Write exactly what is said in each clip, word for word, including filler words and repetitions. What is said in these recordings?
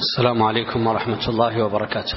السلام عليكم ورحمة الله وبركاته.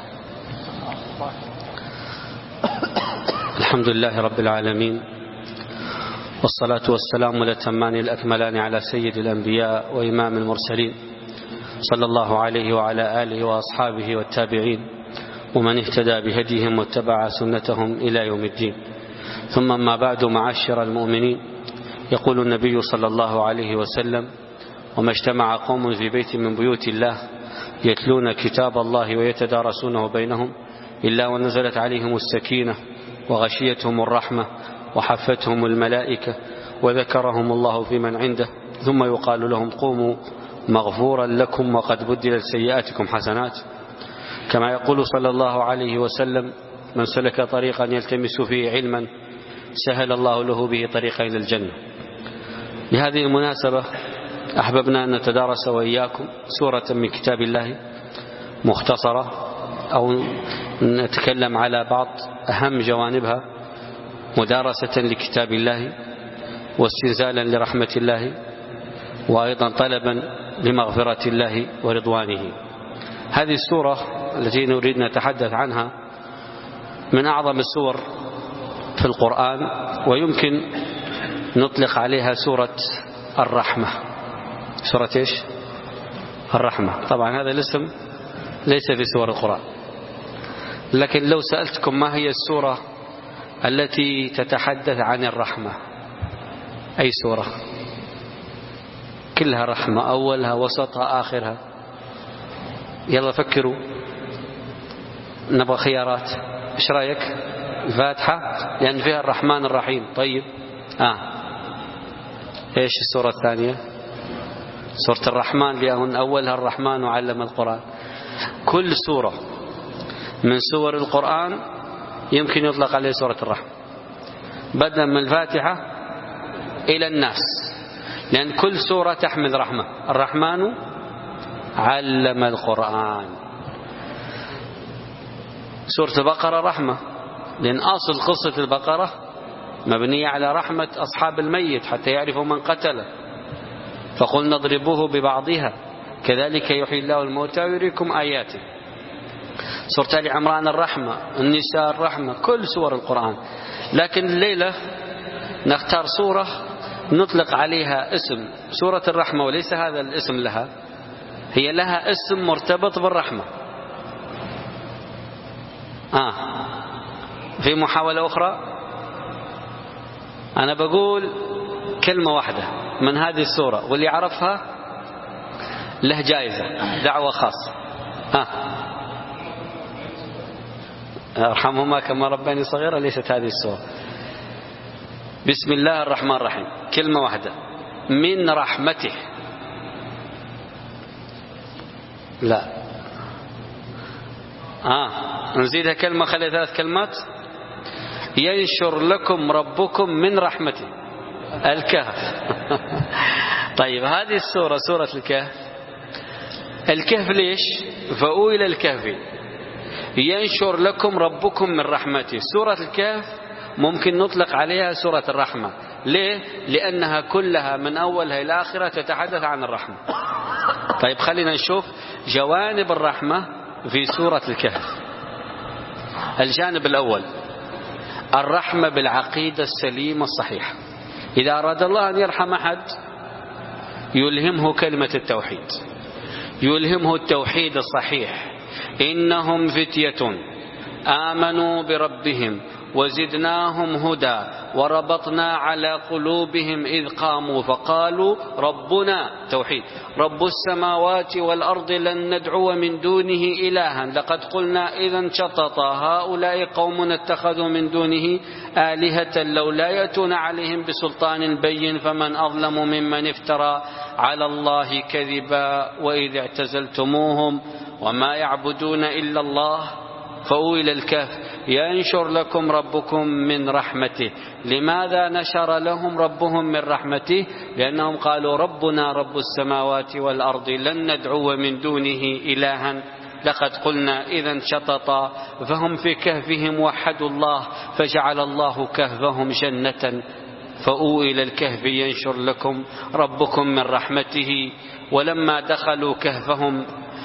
الحمد لله رب العالمين، والصلاة والسلام الأتمان الأكملان على سيد الأنبياء وإمام المرسلين، صلى الله عليه وعلى آله وأصحابه والتابعين ومن اهتدى بهديهم واتبع سنتهم إلى يوم الدين. ثم ما بعد، معاشر المؤمنين، يقول النبي صلى الله عليه وسلم: وما اجتمع قوم في بيت من بيوت الله يتلون كتاب الله ويتدارسونه بينهم إلا ونزلت عليهم السكينة وغشيتهم الرحمة وحفتهم الملائكة وذكرهم الله في من عنده، ثم يقال لهم: قوموا مغفورا لكم وقد بدلت سيئاتكم حسنات. كما يقول صلى الله عليه وسلم: من سلك طريقا يلتمس فيه علما سهل الله له به طريقا إلى الجنة. لهذه المناسبة أحببنا أن نتدارس وإياكم سورة من كتاب الله مختصرة، أو نتكلم على بعض أهم جوانبها مدارسة لكتاب الله واستنزالا لرحمة الله، وأيضا طلبا لمغفرة الله ورضوانه. هذه السورة التي نريد نتحدث عنها من أعظم السور في القرآن، ويمكن نطلق عليها سورة الرحمة. سورة إيش؟ الرحمة. طبعا هذا الاسم ليس في سور القرآن، لكن لو سألتكم ما هي السورة التي تتحدث عن الرحمة، أي سورة؟ كلها رحمة، أولها وسطها آخرها. يلا فكروا، نبغى خيارات. إيش رأيك؟ الفاتحة، لأن فيها الرحمن الرحيم. طيب، آه إيش السورة الثانية؟ سورة الرحمن، لأن أولها الرحمن وعلم القرآن. كل سورة من سور القرآن يمكن يطلق عليه سورة الرحمة، بدءا من الفاتحة إلى الناس، لأن كل سورة تحمل رحمة. الرحمن علم القرآن. سورة البقرة رحمة، لأن أصل قصة البقرة مبنية على رحمة أصحاب الميت حتى يعرفوا من قتله، فقلنا اضربوه ببعضها كذلك يحيي الله الموتى ويريكم آياته. سورة آل عمران الرحمة، النساء الرحمة، كل سور القرآن. لكن الليلة نختار سورة نطلق عليها اسم سورة الرحمة، وليس هذا الاسم لها، هي لها اسم مرتبط بالرحمة. آه في محاولة أخرى، أنا بقول كلمة واحدة من هذه السورة، واللي يعرفها له جائزة، دعوة خاصة. ها، ارحمهما كما رباني صغيرة. ليست هذه السورة. بسم الله الرحمن الرحيم، كلمة واحدة، من رحمته. لا، آه نزيدها كلمة، خلي ثلاث كلمات. ينشر لكم ربكم من رحمته. الكهف. طيب، هذه السورة سورة الكهف. الكهف ليش؟ فأويل الكهف ينشر لكم ربكم من رحمته. سورة الكهف ممكن نطلق عليها سورة الرحمة. ليه؟ لأنها كلها من أولها إلى آخرها تتحدث عن الرحمة. طيب، خلينا نشوف جوانب الرحمة في سورة الكهف. الجانب الأول الرحمة بالعقيدة السليمة الصحيحة. إذا أراد الله أن يرحم أحد يلهمه كلمة التوحيد، يلهمه التوحيد الصحيح. إنهم فتية آمنوا بربهم وزدناهم هدى وربطنا على قلوبهم إذ قاموا فقالوا ربنا توحيد رب السماوات والأرض لن ندعو من دونه إلها لقد قلنا إذا شططا هؤلاء قوم اتخذوا من دونه آلهة لولا يأتون عليهم بسلطان بين فمن أظلم ممن افترى على الله كذبا وإذ اعتزلتموهم وما يعبدون إلا الله فأويل الكهف ينشر لكم ربكم من رحمته. لماذا نشر لهم ربهم من رحمته؟ لأنهم قالوا ربنا رب السماوات والأرض لن ندعو من دونه إلها لقد قلنا إذا شططا. فهم في كهفهم وحدوا الله فجعل الله كهفهم جنة فأويل الكهف ينشر لكم ربكم من رحمته. ولما دخلوا كهفهم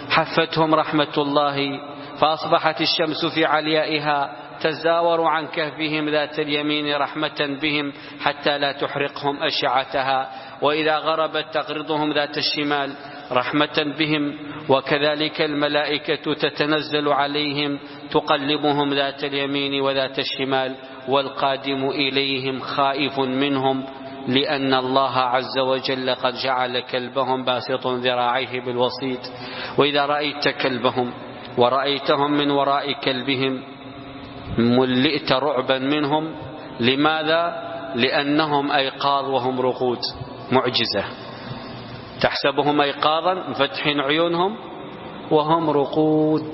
حفتهم رحمة الله فأصبحت الشمس في عليائها تزاور عن كهفهم ذات اليمين رحمة بهم حتى لا تحرقهم أشعتها، وإذا غربت تغرضهم ذات الشمال رحمة بهم، وكذلك الملائكة تتنزل عليهم تقلبهم ذات اليمين وذات الشمال، والقادم إليهم خائف منهم، لأن الله عز وجل قد جعل كلبهم باسط ذراعيه بالوسيط. وإذا رأيت كلبهم ورأيتهم من وراء كلبهم ملئت رعبا منهم. لماذا؟ لأنهم أيقاظ وهم رقود، معجزة. تحسبهم أيقاظا مفتحين عيونهم وهم رقود.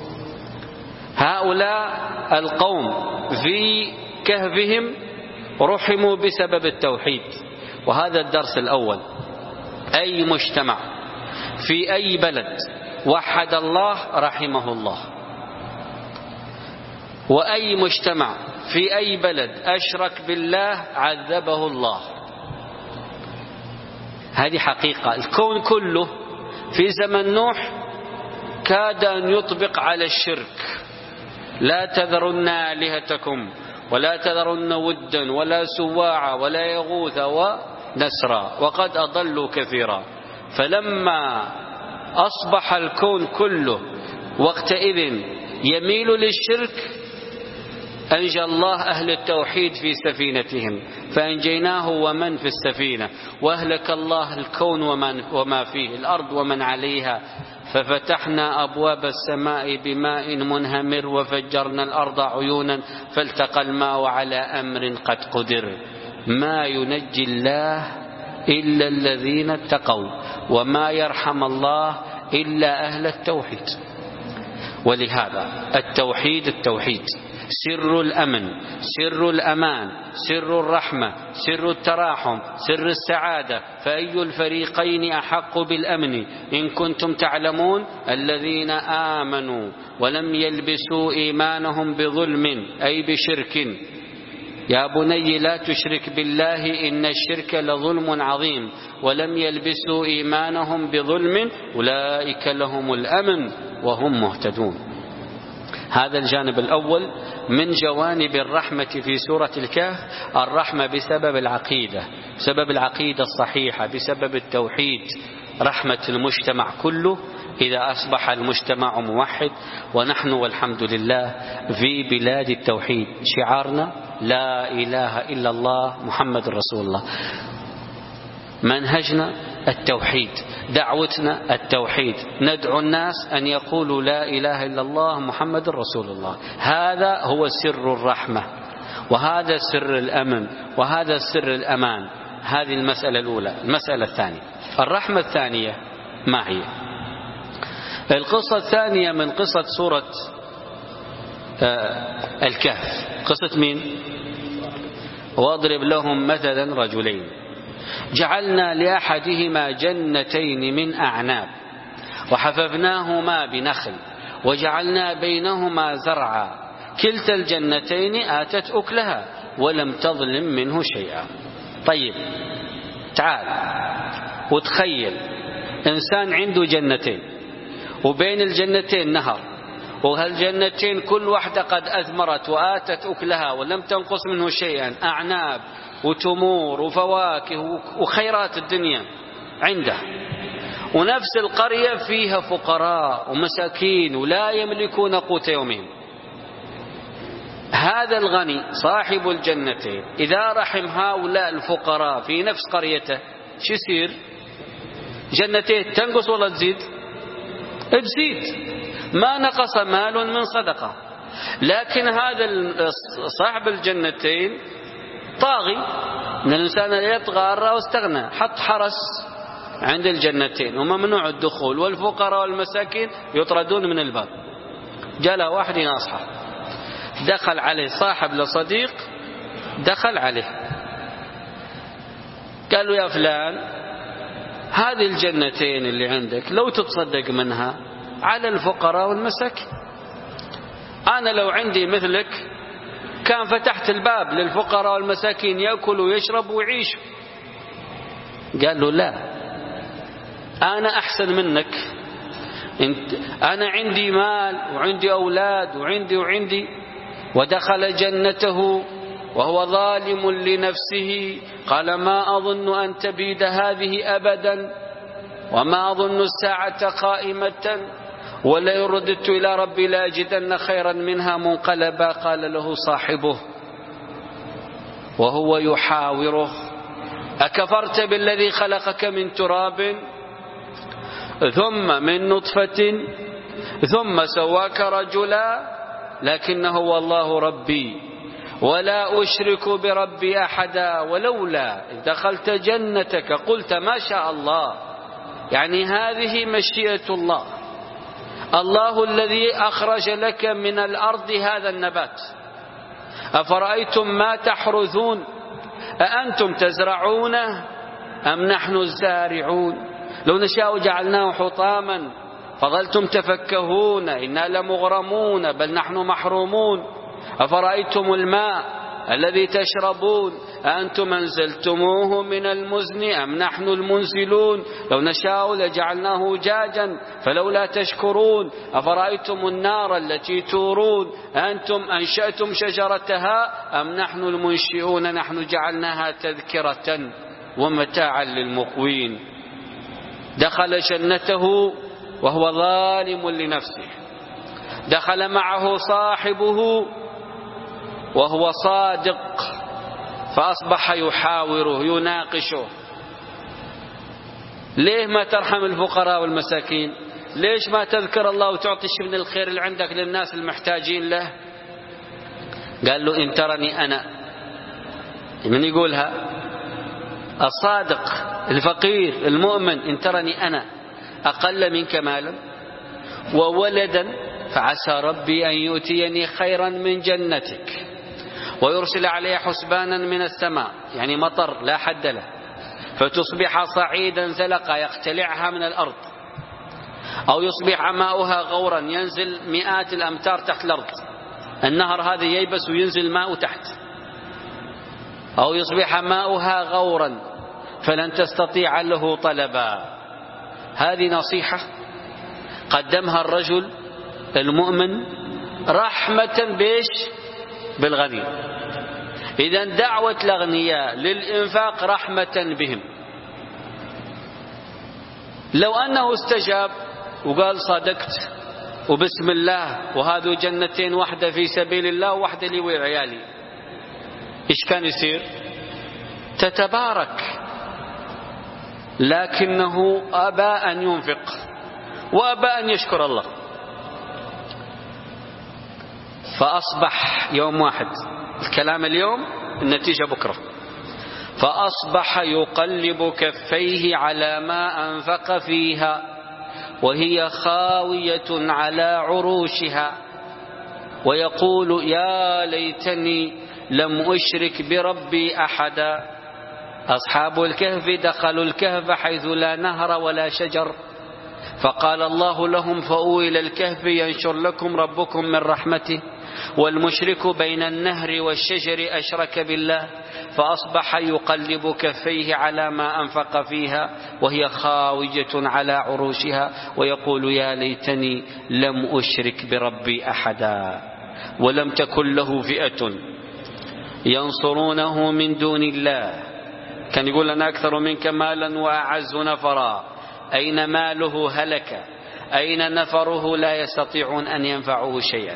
هؤلاء القوم في كهفهم رحموا بسبب التوحيد. وهذا الدرس الأول. أي مجتمع في أي بلد وحد الله رحمه الله، وأي مجتمع في أي بلد أشرك بالله عذبه الله. هذه حقيقة. الكون كله في زمن نوح كاد أن يطبق على الشرك. لا تذرن آلهتكم ولا تذرن ودا ولا سواعا ولا يغوث ونسرا وقد أضلوا كثيرا. فلما أصبح الكون كله وقتئذ يميل للشرك أنجى الله أهل التوحيد في سفينتهم فأنجيناه ومن في السفينة، وأهلك الله الكون وما فيه الأرض ومن عليها. ففتحنا أبواب السماء بماء منهمر وفجرنا الأرض عيونا فالتقى الماء على أمر قد قدر. ما ينجي الله إلا الذين اتقوا وما يرحم الله إلا أهل التوحيد. ولهذا التوحيد التوحيد سر الأمن، سر الأمان، سر الرحمة، سر التراحم، سر السعادة. فأي الفريقين أحق بالأمن إن كنتم تعلمون؟ الذين آمنوا ولم يلبسوا إيمانهم بظلم أي بشرك. يا بني لا تشرك بالله إن الشرك لظلم عظيم. ولم يلبسوا إيمانهم بظلم أولئك لهم الأمن وهم مهتدون. هذا الجانب الأول من جوانب الرحمة في سورة الكهف. الرحمة بسبب العقيدة، بسبب العقيدة الصحيحة، بسبب التوحيد. رحمة المجتمع كله إذا أصبح المجتمع موحد. ونحن والحمد لله في بلاد التوحيد. شعارنا لا إله إلا الله محمد رسول الله. منهجنا التوحيد، دعوتنا التوحيد. ندعو الناس أن يقولوا لا إله إلا الله محمد رسول الله. هذا هو سر الرحمة، وهذا سر الأمن، وهذا سر الأمان. هذه المسألة الأولى. المسألة الثانية، الرحمة الثانية ما هي؟ القصة الثانية من قصة سورة الكهف. قصة مين؟ واضرب لهم مثلا رجلين جعلنا لأحدهما جنتين من أعناب وحففناهما بنخل وجعلنا بينهما زرعا كلتا الجنتين آتت أكلها ولم تظلم منه شيئا. طيب تعال وتخيل إنسان عنده جنتين وبين الجنتين نهر، وهالجنتين كل واحدة قد أثمرت وآتت أكلها ولم تنقص منه شيئا، أعناب وتمور وفواكه وخيرات الدنيا عنده. ونفس القرية فيها فقراء ومساكين ولا يملكون قوت يومهم. هذا الغني صاحب الجنتين إذا رحم هؤلاء الفقراء في نفس قريته شو يصير؟ جنتين تنقص ولا تزيد؟ تزيد. ما نقص مال من صدقة. لكن هذا صاحب الجنتين طاغي، ان الانسان يطغى واستغنى، حط حرس عند الجنتين وممنوع الدخول، والفقراء والمساكين يطردون من الباب. جاء له واحد يناصحه، دخل عليه صاحب لصديق، دخل عليه قال له يا فلان هذه الجنتين اللي عندك لو تتصدق منها على الفقراء والمساكين. أنا لو عندي مثلك كان فتحت الباب للفقراء والمساكين يأكلوا ويشربوا ويعيشوا. قال له لا، أنا أحسن منك أنا عندي مال وعندي أولاد وعندي وعندي ودخل جنته وهو ظالم لنفسه قال ما أظن أن تبيد هذه أبدا وما أظن الساعة قائمة ولئن رددت إلى ربي لأجدن خيرا منها منقلبا. قال له صاحبه وهو يحاوره أكفرت بالذي خلقك من تراب ثم من نطفة ثم سواك رجلا لكن هو الله ربي ولا أشرك بربي أحدا ولولا إذ دخلت جنتك قلت ما شاء الله، يعني هذه مشيئة الله، الله الذي أخرج لك من الأرض هذا النبات. أفرأيتم ما تحرثون أأنتم تزرعونه أم نحن الزارعون لو نشاء جعلناه حطاما فظلتم تفكهون إنا لمغرمون بل نحن محرومون. أفرأيتم الماء الذي تشربون أأنتم أنزلتموه من المزن أم نحن المنزلون لو نشاء لجعلناه جاجا فلولا تشكرون. أفرأيتم النار التي تورون أأنتم أنشأتم شجرتها أم نحن المنشئون نحن جعلناها تذكرة ومتاعا للمقوين. دخل جنته وهو ظالم لنفسه، دخل معه صاحبه وهو صادق فأصبح يحاوره يناقشه. ليه ما ترحم الفقراء والمساكين؟ ليش ما تذكر الله وتعطي شيء من الخير اللي عندك للناس المحتاجين له؟ قال له إن ترني أنا، من يقولها؟ الصادق الفقير المؤمن، إن ترني أنا أقل منك مالا وولدا فعسى ربي أن يؤتيني خيرا من جنتك ويرسل عليها حسبانا من السماء، يعني مطر لا حد له، فتصبح صعيدا زلقا يقتلعها من الأرض، أو يصبح ماؤها غورا ينزل مئات الأمتار تحت الأرض، النهر هذا ييبس وينزل ماء تحت، أو يصبح ماؤها غورا فلن تستطيع له طلبا. هذه نصيحة قدمها الرجل المؤمن رحمة بيش بالغني. إذن دعوة الأغنياء للإنفاق رحمة بهم. لو أنه استجاب وقال صدقت وبسم الله وهذو جنتين، واحدة في سبيل الله وواحدة لي وعيالي، إيش كان يصير؟ تتبارك. لكنه أبى أن ينفق وأبى أن يشكر الله، فأصبح يوم واحد، الكلام اليوم النتيجة بكرة، فأصبح يقلب كفيه على ما أنفق فيها وهي خاوية على عروشها ويقول يا ليتني لم أشرك بربي أحدا. أصحاب الكهف دخلوا الكهف حيث لا نهر ولا شجر، فقال الله لهم فأووا إلى الكهف ينشر لكم ربكم من رحمته، والمشرك بين النهر والشجر أشرك بالله، فأصبح يقلب كفيه على ما أنفق فيها وهي خاوية على عروشها ويقول يا ليتني لم أشرك بربي أحدا. ولم تكن له فئة ينصرونه من دون الله. كان يقول أنا أكثر منك مالا وأعز نفرا، أين ماله هلك، أين نفره لا يستطيعون أن ينفعوه شيئا.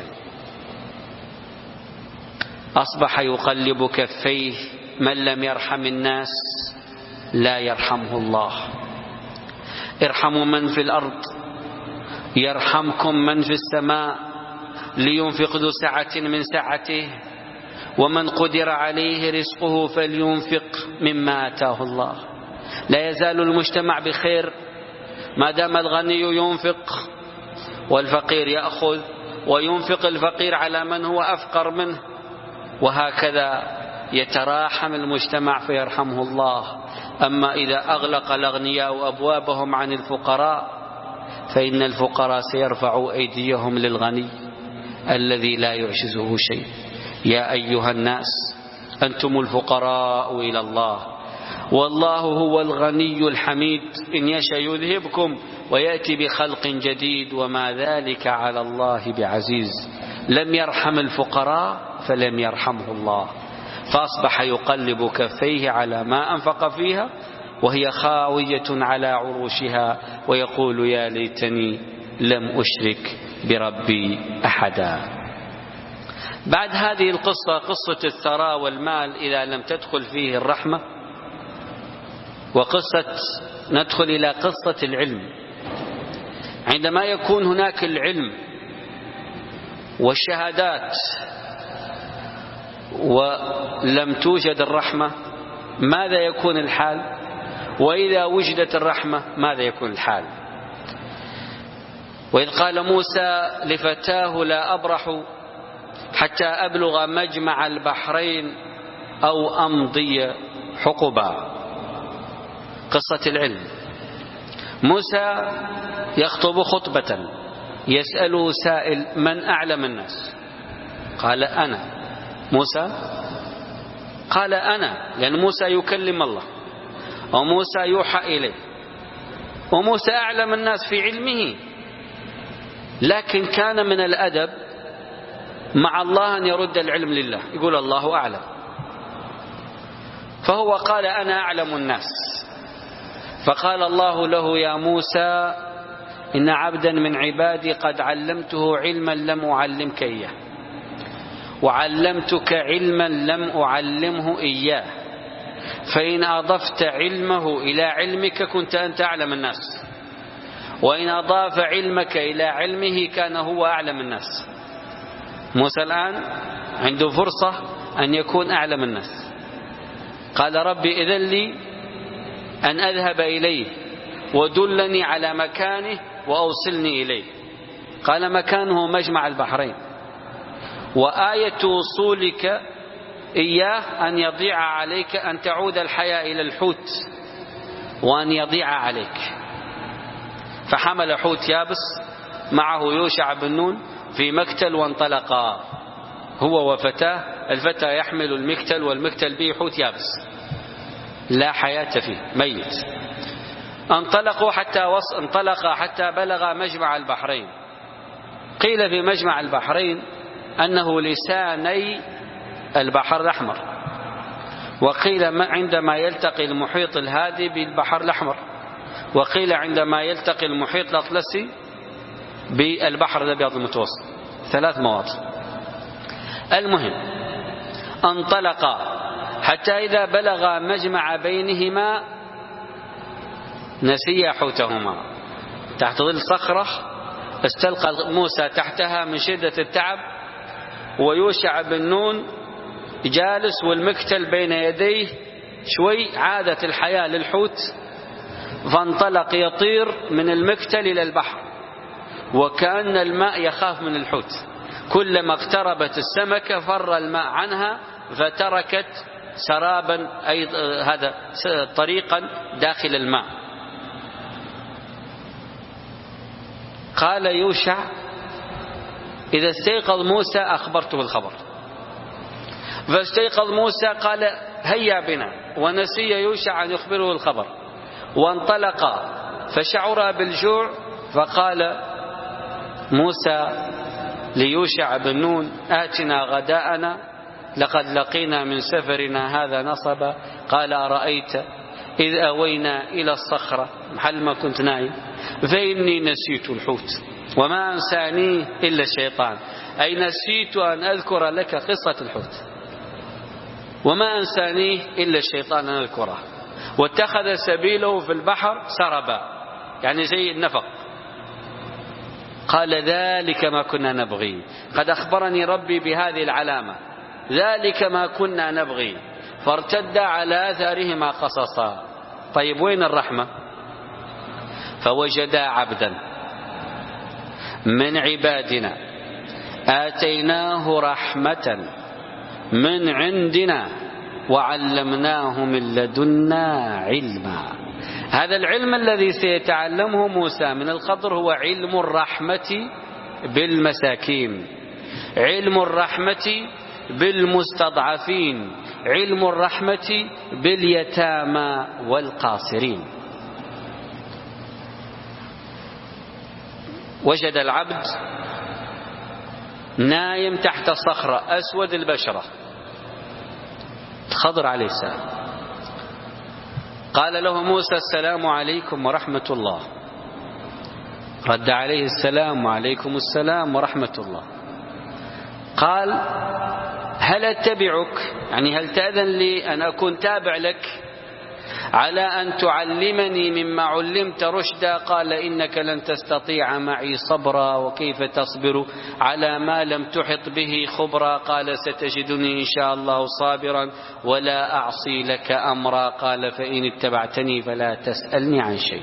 أصبح يقلب كفيه. من لم يرحم الناس لا يرحمه الله. ارحموا من في الأرض يرحمكم من في السماء، لينفق ذو سعة من سعته ومن قدر عليه رزقه فلينفق مما آتاه الله. لا يزال المجتمع بخير ما دام الغني ينفق والفقير يأخذ، وينفق الفقير على من هو أفقر منه، وهكذا يتراحم المجتمع فيرحمه الله. أما إذا أغلق الأغنياء أبوابهم عن الفقراء فإن الفقراء سيرفعوا أيديهم للغني الذي لا يعجزه شيء. يا أيها الناس أنتم الفقراء إلى الله والله هو الغني الحميد إن يشاء يذهبكم ويأتي بخلق جديد وما ذلك على الله بعزيز. لم يرحم الفقراء فلم يرحمه الله، فأصبح يقلب كفيه على ما أنفق فيها وهي خاوية على عروشها ويقول يا ليتني لم أشرك بربي أحدا. بعد هذه القصة، قصة الثراء والمال إذا لم تدخل فيه الرحمة، وقصة ندخل إلى قصة العلم. عندما يكون هناك العلم والشهادات ولم توجد الرحمة ماذا يكون الحال؟ وإذا وجدت الرحمة ماذا يكون الحال؟ وإذ قال موسى لفتاه لا أبرح حتى أبلغ مجمع البحرين أو أمضي حقبا. قصة العلم. موسى يخطب خطبة، يسأله سائل من أعلم الناس؟ قال أنا. موسى قال أنا، لأن موسى يكلم الله وموسى يوحى إليه وموسى أعلم الناس في علمه، لكن كان من الأدب مع الله أن يرد العلم لله، يقول الله أعلم. فهو قال أنا أعلم الناس. فقال الله له يا موسى إن عبدا من عبادي قد علمته علما لم أعلمك إياه وعلمتك علما لم أعلمه إياه، فإن أضفت علمه إلى علمك كنت أنت أعلم الناس، وإن أضاف علمك إلى علمه كان هو أعلم الناس. موسى الآن عنده فرصة أن يكون أعلم الناس. قال ربي إذن لي أن أذهب إليه ودلني على مكانه وأوصلني إليه. قال مكانه مجمع البحرين، وآية وصولك إياه أن يضيع عليك، أن تعود الحياة إلى الحوت وأن يضيع عليك. فحمل حوت يابس معه يوشع بن نون في مكتل وانطلقا هو وفتاه. الفتى يحمل المكتل والمكتل به حوت يابس لا حياة فيه، ميت. انطلقوا حتى وص... انطلق حتى بلغ مجمع البحرين. قيل في مجمع البحرين أنه لساني البحر الأحمر، وقيل عندما يلتقي المحيط الهادي بالبحر الأحمر، وقيل عندما يلتقي المحيط الأطلسي بالبحر الأبيض المتوسط. ثلاث مواطن. المهم انطلقا حتى إذا بلغ مجمع بينهما نسيا حوتهما تحت ظل صخرة استلقى موسى تحتها من شدة التعب، ويوشع بن نون جالس والمكتل بين يديه. شوي عادت الحياة للحوت فانطلق يطير من المكتل إلى البحر، وكأن الماء يخاف من الحوت. كلما اقتربت السمكة فر الماء عنها فتركت سرابا أي هذا طريقا داخل الماء. قال يوشع إذا استيقظ موسى أخبرته الخبر، فاستيقظ موسى قال هيا بنا، ونسي يوشع أن يخبره الخبر. وانطلقا فشعر بالجوع، فقال موسى ليوشع بن نون آتنا غداءنا لقد لقينا من سفرنا هذا نصبا. قال أرأيت إذ أوينا إلى الصخرة محل ما كنت نايم فإني نسيت الحوت وما أنسانيه إلا الشيطان، أي نسيت أن أذكر لك قصة الحوت وما أنسانيه إلا الشيطان أن أذكره، واتخذ سبيله في البحر سربا، يعني زي النفق. قال ذلك ما كنا نبغي، قد أخبرني ربي بهذه العلامة، ذلك ما كنا نبغي. فارتد على آثارهما قصصا. طيب وين الرحمة؟ فوجدا عبدا من عبادنا آتيناه رحمة من عندنا وعلمناه من لدنا علما. هذا العلم الذي سيتعلمه موسى من الخضر هو علم الرحمة بالمساكين، علم الرحمة بالمستضعفين، علم الرحمة باليتامى والقاصرين. وجد العبد نايم تحت صخرة أسود البشرة، خضر عليه السلام، قال له موسى السلام عليكم ورحمة الله، رد عليه السلام وعليكم السلام ورحمة الله. قال هل أتبعك، يعني هل تأذن لي أن أكون تابع لك على أن تعلمني مما علمت رشدا؟ قال إنك لن تستطيع معي صبرا، وكيف تصبر على ما لم تحط به خبرا؟ قال ستجدني إن شاء الله صابرا ولا أعصي لك أمرا. قال فإن اتبعتني فلا تسألني عن شيء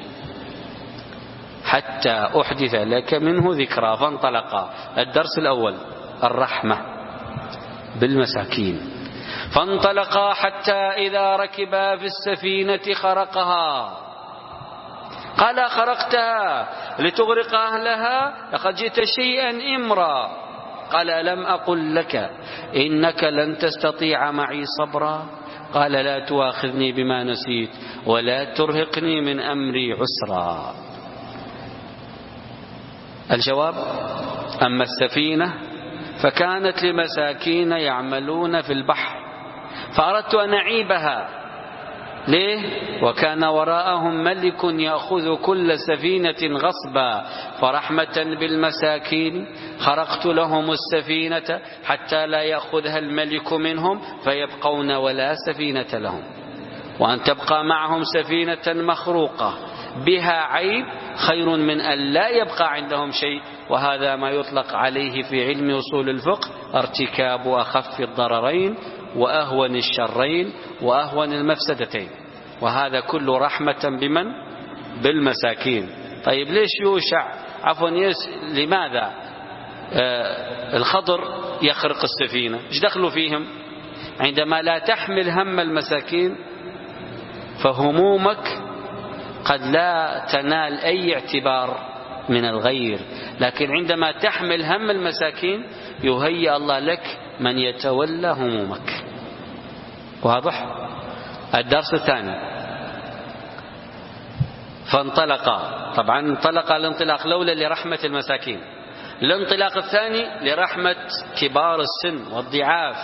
حتى أحدث لك منه ذكرى. فانطلقا. الدرس الأول الرحمة بالمساكين. فانطلقا حتى إذا ركبا في السفينة خرقها. قال خرقتها لتغرق أهلها؟ لقد جئت شيئا إمرا. قال ألم أقل لك إنك لن تستطيع معي صبرا؟ قال لا تؤاخذني بما نسيت ولا ترهقني من أمري عسرا. الجواب: أما السفينة فكانت لمساكين يعملون في البحر، فأردت أن أعيبها. ليه؟ وكان وراءهم ملك يأخذ كل سفينة غصبا، فرحمة بالمساكين خرقت لهم السفينة حتى لا يأخذها الملك منهم فيبقون ولا سفينة لهم، وأن تبقى معهم سفينة مخروقة بها عيب خير من أن لا يبقى عندهم شيء. وهذا ما يطلق عليه في علم أصول الفقه ارتكاب أخف الضررين وأهون الشرين وأهون المفسدتين، وهذا كله رحمة بمن؟ بالمساكين. طيب ليش يوشع عفوا يس لماذا آه الخضر يخرق السفينة؟ ايش دخلوا فيهم؟ عندما لا تحمل هم المساكين فهمومك قد لا تنال أي اعتبار من الغير، لكن عندما تحمل هم المساكين يهيئ الله لك من يتولى همومك. واضح؟ الدرس الثاني فانطلقا. طبعا انطلق الانطلاق الأولى لرحمة المساكين، الانطلاق الثاني لرحمة كبار السن والضعاف.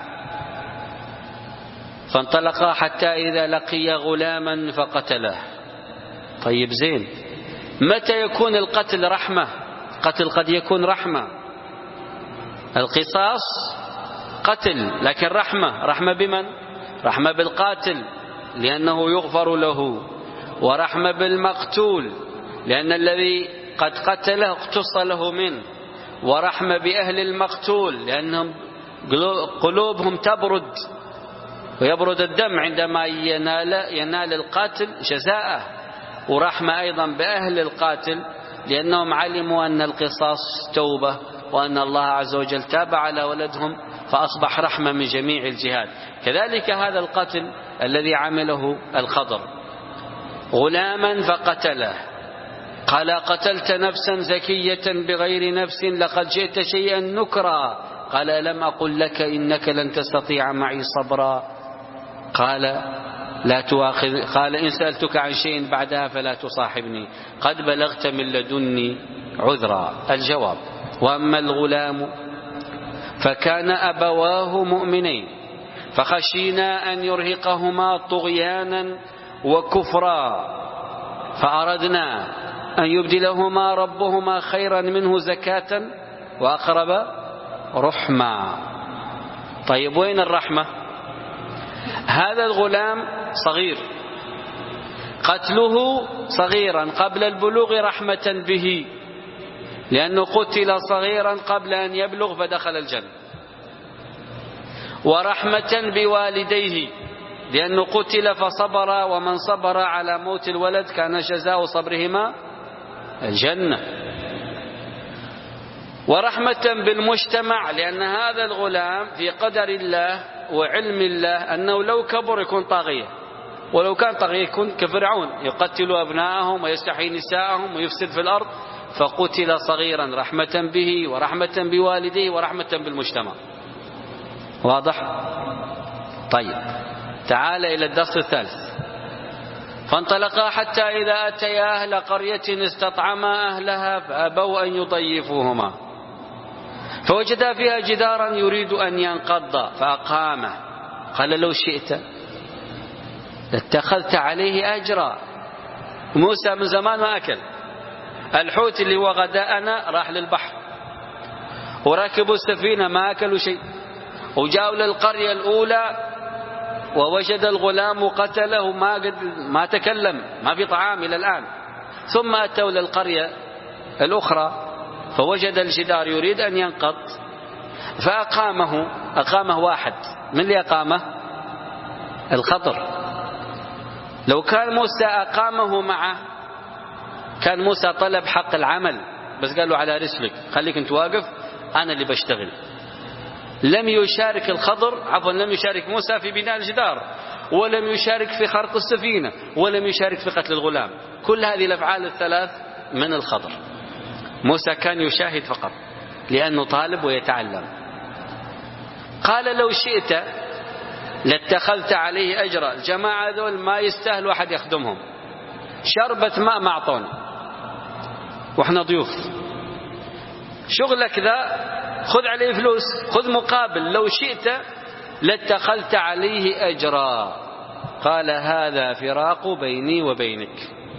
فانطلقا حتى إذا لقي غلاما فقتله. طيب زين، متى يكون القتل رحمة؟ قتل قد يكون رحمة، القصاص قتل، لكن رحمة رحمة بمن؟ رحمة بالقاتل لأنه يغفر له، ورحمة بالمقتول لأن الذي قد قتله اقتص له منه، ورحمة بأهل المقتول لأنهم قلوبهم تبرد ويبرد الدم عندما ينال, ينال القاتل جزاءه، ورحمة أيضا بأهل القاتل لأنهم علموا أن القصاص توبة وأن الله عز وجل تاب على ولدهم، فأصبح رحمة من جميع الجهات. كذلك هذا القتل الذي عمله الخضر، غلاما فقتله. قال قتلت نفسا زكية بغير نفس لقد جئت شيئا نكرا. قال ألم أقل لك إنك لن تستطيع معي صبرا؟ قال لا تؤاخذ قال إن سألتك عن شيء بعدها فلا تصاحبني قد بلغت من لدني عذرا. الجواب: وأما الغلام فكان أبواه مؤمنين فخشينا أن يرهقهما طغيانا وكفرا فأردنا أن يبدلهما ربهما خيرا منه زكاة وأقرب رحما. طيب وين الرحمة؟ هذا الغلام صغير، قتله صغيرا قبل البلوغ رحمة به، لأنه قتل صغيرا قبل أن يبلغ فدخل الجنة، ورحمة بوالديه لأنه قتل فصبر، ومن صبر على موت الولد كان جزاء صبرهما الجنة، ورحمة بالمجتمع لأن هذا الغلام في قدر الله وعلم الله أنه لو كبر يكون طاغية، ولو كان طاغية يكون كفرعون يقتل أبناءهم ويستحيي نساءهم ويفسد في الأرض، فقتل صغيرا رحمة به ورحمة بوالديه ورحمة بالمجتمع. واضح؟ طيب تعال إلى الدرس الثالث. فانطلقا حتى إذا أتيا أهل قرية استطعما أهلها فأبوا أن يضيفوهما فوجدا فيها جدارا يريد أن ينقض فأقامه. قال لو شئت لاتخذت عليه أجرا. موسى من زمان ما أكل الحوت اللي هو غداءنا، راح للبحر وركبوا السفينة ما أكلوا شيء، وجاءوا للقرية الأولى ووجد الغلام قتله ما قد ما تكلم، ما في طعام إلى الآن. ثم أتوا للقرية الأخرى فوجد الجدار يريد أن ينقض فأقامه. أقامه واحد، من اللي أقامه؟ الخضر. لو كان موسى أقامه معه كان موسى طلب حق العمل، بس قال له على رسلك خليك انت واقف أنا اللي بشتغل. لم يشارك الخضر عفوا لم يشارك موسى في بناء الجدار، ولم يشارك في خرق السفينة، ولم يشارك في قتل الغلام. كل هذه الأفعال الثلاث من الخضر. موسى كان يشاهد فقط لأنه طالب ويتعلم. قال لو شئت لاتخذت عليه أجرا. الجماعة ذول ما يستاهلوا أحد يخدمهم، شربة ماء ما أعطونا وإحنا ضيوف، شغلك ذا خذ عليه فلوس، خذ مقابل. لو شئت لاتخذت عليه أجرا. قال هذا فراق بيني وبينك.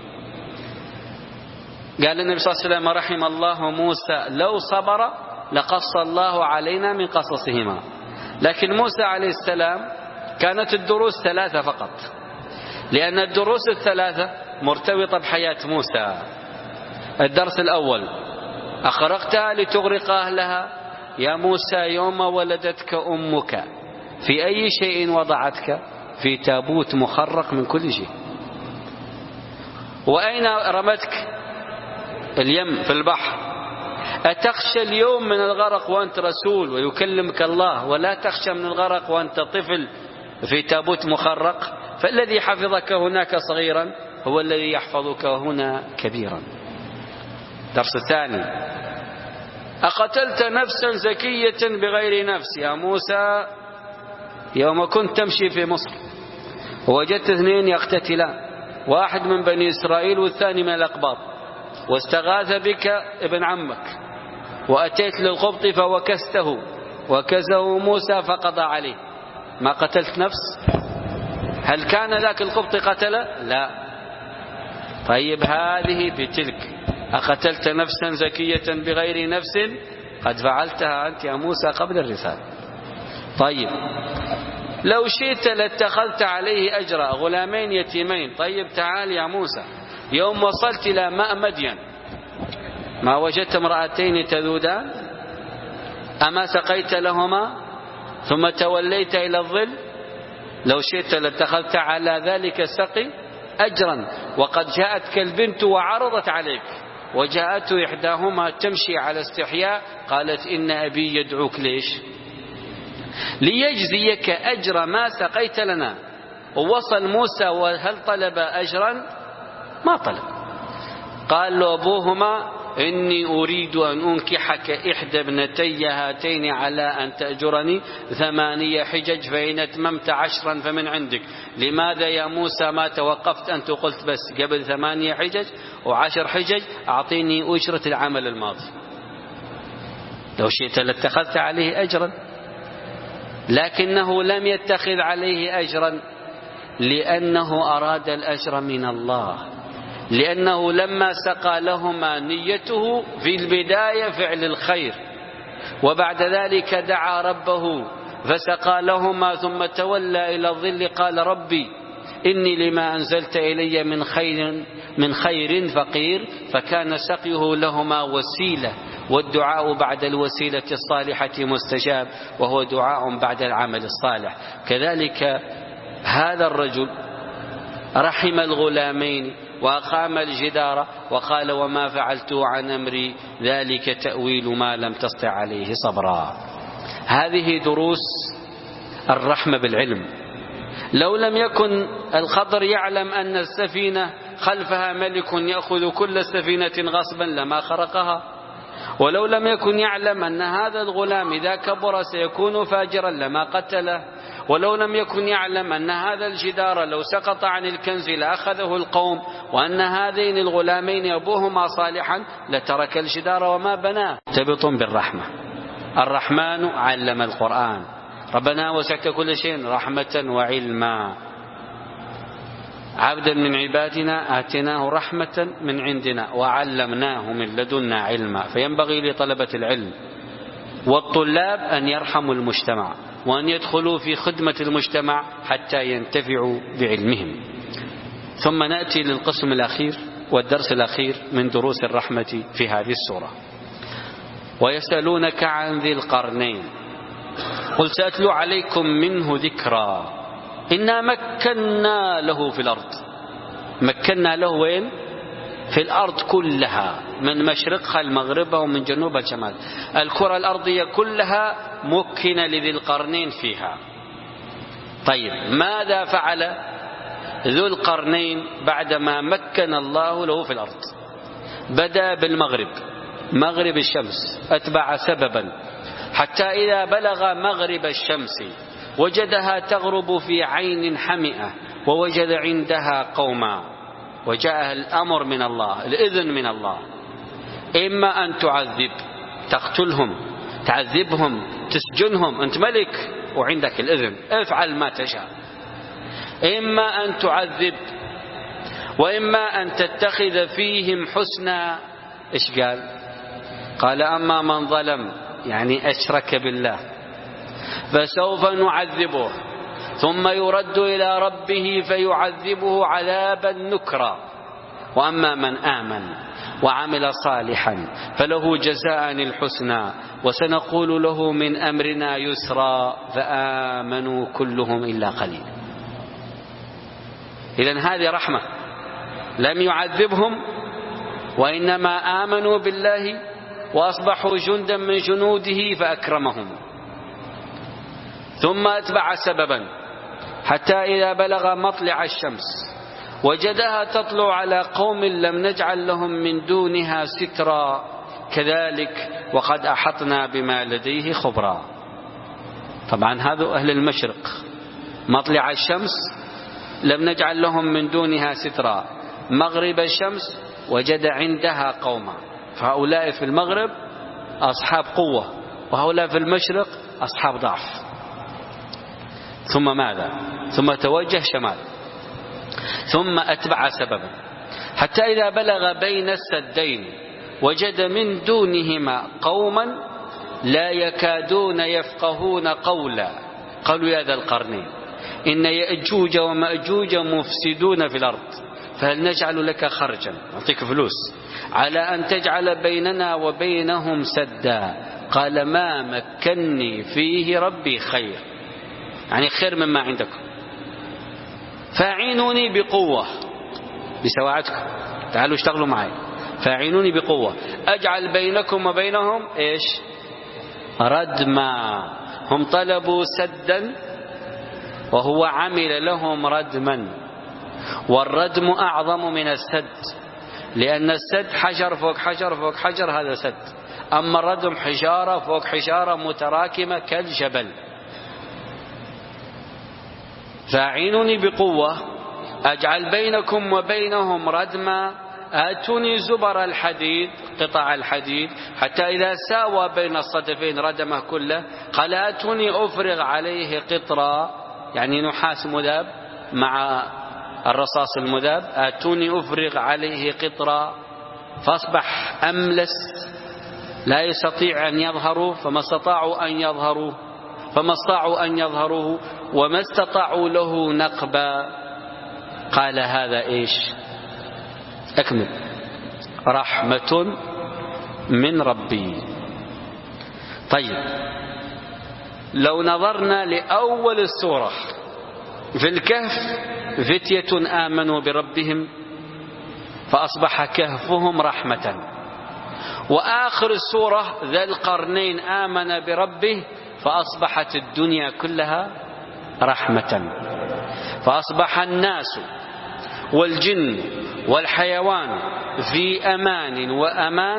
قال النبي صلى الله عليه وسلم رحم الله موسى لو صبر لقص الله علينا من قصصهما. لكن موسى عليه السلام كانت الدروس ثلاثة فقط، لأن الدروس الثلاثة مرتبطة بحياة موسى. الدرس الأول أخرقتها لتغرق أهلها يا موسى يوم ولدتك أمك في أي شيء وضعتك؟ في تابوت مخرق من كل شيء. وأين رمتك؟ اليم في البحر. أتخشى اليوم من الغرق وأنت رسول ويكلمك الله، ولا تخشى من الغرق وأنت طفل في تابوت مخرق؟ فالذي حفظك هناك صغيرا هو الذي يحفظك هنا كبيرا. درس الثاني أقتلت نفسا زكية بغير نفس يا موسى يوم كنت تمشي في مصر ووجدت اثنين يقتتلان، واحد من بني إسرائيل والثاني من الأقباط، واستغاث بك ابن عمك وأتيت للقبط فوكسته وكزه موسى فقضى عليه. ما قتلت نفس؟ هل كان ذاك القبط قتل؟ لا. طيب هذه بتلك أقتلت نفسا زكية بغير نفس قد فعلتها أنت يا موسى قبل الرسالة. طيب لو شئت لاتخذت عليه أجرا. غلامين يتيمين. طيب تعال يا موسى يوم وصلت إلى ماء مدين ما وجدت امرأتين تذودان؟ أما سقيت لهما ثم توليت إلى الظل؟ لو شئت لاتخذت على ذلك السقي أجرا. وقد جاءتك البنت وعرضت عليك، وجاءت إحداهما تمشي على استحياء قالت إن أبي يدعوك. ليش؟ ليجزيك أجر ما سقيت لنا. ووصل موسى وهل طلب أجرا؟ ما طلب. قال له أبوهما إني أريد أن أنكحك إحدى ابنتي هاتين على أن تأجرني ثمانية حجج فإن أتممت عشرا فمن عندك. لماذا يا موسى ما توقفت أنت قلت بس قبل ثمانية حجج وعشر حجج أعطيني أجرة العمل الماضي؟ لو شئت لاتخذت عليه أجرا، لكنه لم يتخذ عليه أجرا لأنه أراد الأجر من الله، لأنه لما سقى لهما نيته في البداية فعل الخير، وبعد ذلك دعا ربه فسقى لهما ثم تولى إلى الظل قال ربي إني لما أنزلت إلي من خير من خير فقير. فكان سقيه لهما وسيلة، والدعاء بعد الوسيلة الصالحة مستجاب، وهو دعاء بعد العمل الصالح. كذلك هذا الرجل رحم الغلامين وأقام الجدار وقال وما فعلته عن أمري ذلك تأويل ما لم تستطع عليه صبرا. هذه دروس الرحمة بالعلم. لو لم يكن الخضر يعلم أن السفينة خلفها ملك يأخذ كل سفينة غصبا لما خرقها، ولو لم يكن يعلم أن هذا الغلام إذا كبر سيكون فاجرا لما قتله، ولو لم يكن يعلم أن هذا الجدار لو سقط عن الكنز لأخذه القوم، وأن هذين الغلامين أبوهما صالحا لترك الجدار وما بناه. مرتبط بالرحمة. الرحمن علم القرآن، ربنا وسعت كل شيء رحمة وعلما. عبدا من عبادنا آتيناه رحمة من عندنا وعلمناه من لدنا علما. فينبغي لطلبة العلم والطلاب أن يرحموا المجتمع وأن يدخلوا في خدمة المجتمع حتى ينتفعوا بعلمهم. ثم نأتي للقسم الأخير والدرس الأخير من دروس الرحمة في هذه السورة. ويسألونك عن ذي القرنين قل سأتلو عليكم منه ذكرا إنا مكنا له في الأرض. مكنا له وين؟ في الأرض كلها، من مشرقها المغربها ومن جنوبها الشمال. الكرة الأرضية كلها مكن لذي القرنين فيها. طيب ماذا فعل ذو القرنين بعدما مكن الله له في الأرض؟ بدأ بالمغرب، مغرب الشمس، أتبع سببا حتى إذا بلغ مغرب الشمس وجدها تغرب في عين حمئة ووجد عندها قوما، وجاءها الأمر من الله، الإذن من الله، إما أن تعذب تقتلهم، تعذبهم، تسجنهم، أنت ملك وعندك الإذن، افعل ما تشاء. إما أن تعذب وإما أن تتخذ فيهم حسنا. إيش قال؟ قال أما من ظلم يعني أشرك بالله فسوف نعذبه ثم يرد إلى ربه فيعذبه عذابا نكرا، وأما من آمن وعمل صالحا فله جزاء الحسنى وسنقول له من أمرنا يسرا فآمنوا كلهم إلا قليل. إذن هذه رحمة، لم يعذبهم وإنما آمنوا بالله وأصبحوا جندا من جنوده فأكرمهم. ثم أتبع سببا حتى إذا بلغ مطلع الشمس وجدها تطلع على قوم لم نجعل لهم من دونها سترا كذلك وقد أحطنا بما لديه خبرا. طبعا هذا أهل المشرق، مطلع الشمس لم نجعل لهم من دونها سترا، مغرب الشمس وجد عندها قوما، فهؤلاء في المغرب أصحاب قوة وهؤلاء في المشرق أصحاب ضعف. ثم ماذا؟ ثم توجه شمال، ثم أتبع سببا حتى إذا بلغ بين السدين وجد من دونهما قوما لا يكادون يفقهون قولا قالوا يا ذا القرنين إن يأجوج ومأجوج مفسدون في الأرض فهل نجعل لك خرجا، أعطيك فلوس، على أن تجعل بيننا وبينهم سدا. قال ما مكني فيه ربي خير، يعني خير مما عندكم، فاعينوني بقوة بسواعدكم، تعالوا اشتغلوا معي، فاعينوني بقوة أجعل بينكم وبينهم إيش؟ ردما. هم طلبوا سدا وهو عمل لهم ردما، والردم أعظم من السد، لأن السد حجر فوق حجر فوق حجر، هذا سد. أما الردم حجارة فوق حجارة متراكمة كالجبل. فاعينوني بقوة أجعل بينكم وبينهم ردما آتوني زبر الحديد، قطع الحديد، حتى إذا ساوى بين الصدفين ردمه كله. قال آتوني أفرغ عليه قطرا، يعني نحاس مذاب مع الرصاص المذاب، آتوني أفرغ عليه قطرا، فأصبح أملس لا يستطيع أن يظهروا، فما استطاعوا أن يظهروا فما استطاعوا أن يظهروه وما استطاعوا له نقبا. قال هذا إيش؟ أكمل. رحمة من ربي. طيب لو نظرنا لأول السورة في الكهف، فتية آمنوا بربهم فأصبح كهفهم رحمة، وآخر السورة ذا القرنين آمن بربه فأصبحت الدنيا كلها رحمة، فأصبح الناس والجن والحيوان في أمان وأمان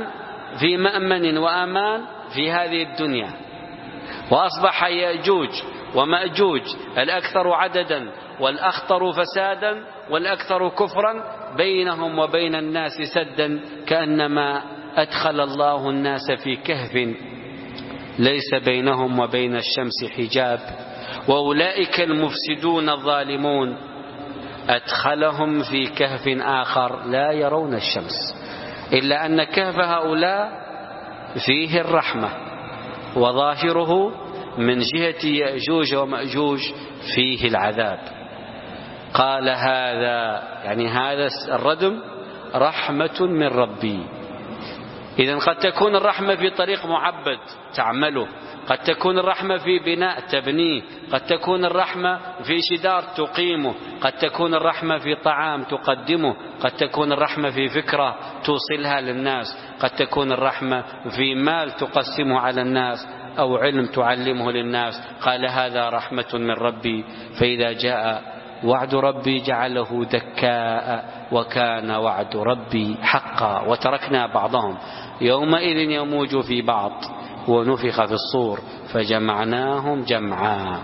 في مأمن وأمان في هذه الدنيا، وأصبح يأجوج ومأجوج الأكثر عددا والأخطر فسادا والأكثر كفرا بينهم وبين الناس سدا، كأنما أدخل الله الناس في كهف ليس بينهم وبين الشمس حجاب. وأولئك المفسدون الظالمون أدخلهم في كهف آخر لا يرون الشمس، إلا أن كهف هؤلاء فيه الرحمة، وظاهره من جهة يأجوج ومأجوج فيه العذاب. قال هذا يعني هذا الردم رحمة من ربي. إذن قد تكون الرحمة في طريق معبد تعمله، قد تكون الرحمة في بناء تبنيه، قد تكون الرحمة في جدار تقيمه، قد تكون الرحمة في طعام تقدمه، قد تكون الرحمة في فكرة توصلها للناس، قد تكون الرحمة في مال تقسمه على الناس أو علم تعلمه للناس. قال هذا رحمة من ربي، فإذا جاء وعد ربي جعله دكاء وكان وعد ربي حقا. وتركنا بعضهم يومئذ يموج في بعض ونفخ في الصور فجمعناهم جمعا.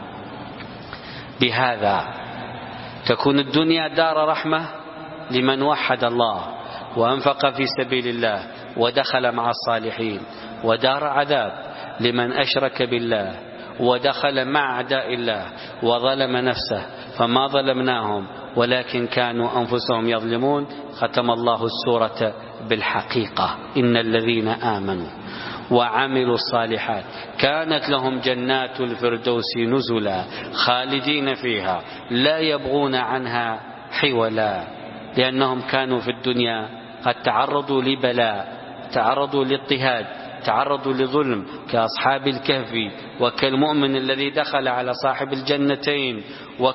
بهذا تكون الدنيا دار رحمة لمن وحد الله وأنفق في سبيل الله ودخل مع الصالحين، ودار عذاب لمن أشرك بالله ودخل مع أعداء الله وظلم نفسه، فما ظلمناهم ولكن كانوا أنفسهم يظلمون. ختم الله السورة بالحقيقة: إن الذين آمنوا وعملوا الصالحات كانت لهم جنات الفردوس نزلا خالدين فيها لا يبغون عنها حولا. لأنهم كانوا في الدنيا قد تعرضوا لبلاء، تعرضوا لاضطهاد، تعرضوا لظلم كأصحاب الكهف وكالمؤمن الذي دخل على صاحب الجنتين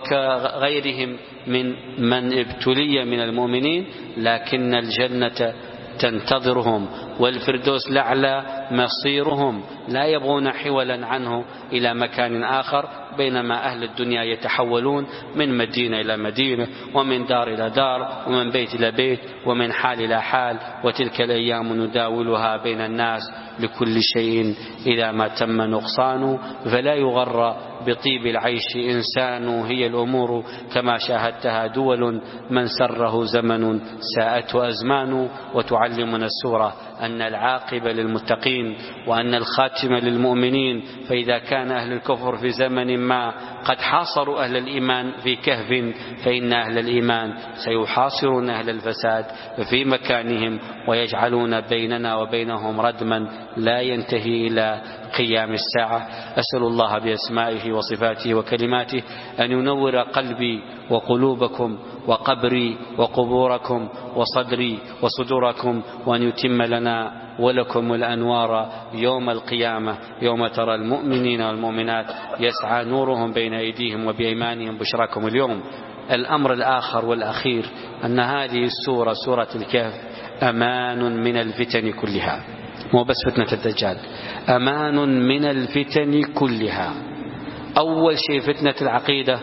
وكغيرهم من من ابتلي من المؤمنين، لكن الجنة تنتظرهم والفردوس الأعلى مصيرهم، لا يبغون حولا عنه إلى مكان آخر. بينما أهل الدنيا يتحولون من مدينة إلى مدينة، ومن دار إلى دار، ومن بيت إلى بيت، ومن حال إلى حال، وتلك الأيام نداولها بين الناس لكل شيء إذا ما تم نقصان، فلا يغر بطيب العيش إنسان، هي الأمور كما شاهدتها دول، من سره زمن ساءته أزمان. وتعلمنا السورة أن العاقبة للمتقين وأن الخاتمة للمؤمنين. فإذا كان أهل الكفر في زمن ما قد حاصروا أهل الإيمان في كهف، فإن أهل الإيمان سيحاصرون أهل الفساد في مكانهم ويجعلون بيننا وبينهم ردما لا ينتهي إلى قيام الساعة. أسأل الله بأسمائه وصفاته وكلماته أن ينور قلبي وقلوبكم وقبري وقبوركم وصدري وصدوركم، وأن يتم لنا ولكم الأنوار يوم القيامة، يوم ترى المؤمنين والمؤمنات يسعى نورهم بين أيديهم وبأيمانهم بشراكم اليوم. الأمر الآخر والأخير أن هذه السورة سورة الكهف أمان من الفتن كلها، مو بس فتنة الدجال، أمان من الفتن كلها. أول شيء فتنة العقيدة،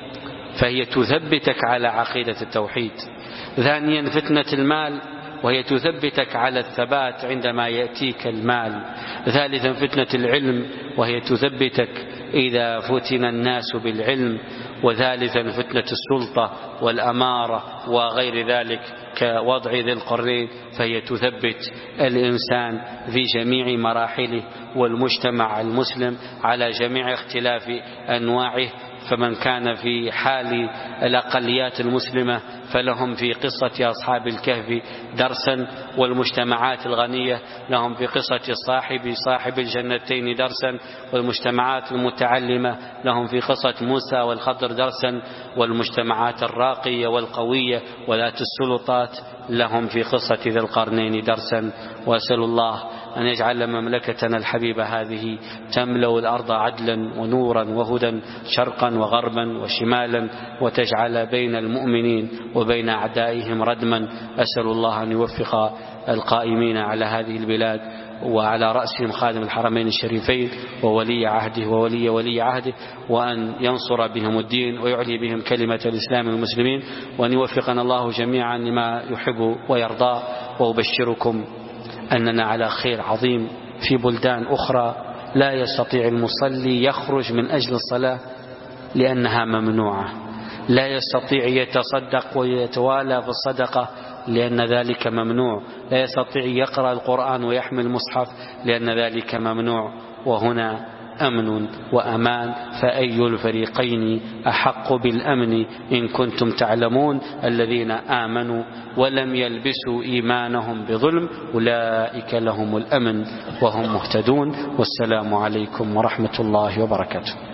فهي تثبتك على عقيدة التوحيد. ثانيا فتنة المال، وهي تثبتك على الثبات عندما يأتيك المال. ثالثا فتنة العلم، وهي تثبتك إذا فتن الناس بالعلم. وثالثا فتنة السلطة والأمارة وغير ذلك كوضع ذي القرنين، فهي تثبت الإنسان في جميع مراحله والمجتمع المسلم على جميع اختلاف أنواعه. فمن كان في حال الأقليات المسلمة فلهم في قصة أصحاب الكهف درسا، والمجتمعات الغنية لهم في قصة صاحب صاحب الجنتين درسا، والمجتمعات المتعلمة لهم في قصة موسى والخضر درسا، والمجتمعات الراقية والقوية وذات السلطات لهم في قصة ذي القرنين درسا. وأسأل الله أن يجعل مملكتنا الحبيبة هذه تملأ الأرض عدلا ونورا وهدى شرقا وغربا وشمالا، وتجعل بين المؤمنين وبين أعدائهم ردما. أسأل الله أن يوفق القائمين على هذه البلاد، وعلى رأسهم خادم الحرمين الشريفين وولي عهده وولي ولي عهده، وأن ينصر بهم الدين ويعلي بهم كلمة الإسلام والمسلمين، وأن يوفقنا الله جميعا لما يحب ويرضى. وأبشركم أننا على خير عظيم. في بلدان أخرى لا يستطيع المصلي يخرج من أجل الصلاة لأنها ممنوعة، لا يستطيع يتصدق ويتوالى في الصدقة لأن ذلك ممنوع، لا يستطيع يقرأ القرآن ويحمل المصحف لأن ذلك ممنوع. وهنا أمن وأمان، فأي الفريقين أحق بالأمن إن كنتم تعلمون. الذين آمنوا ولم يلبسوا إيمانهم بظلم أولئك لهم الأمن وهم مهتدون. والسلام عليكم ورحمة الله وبركاته.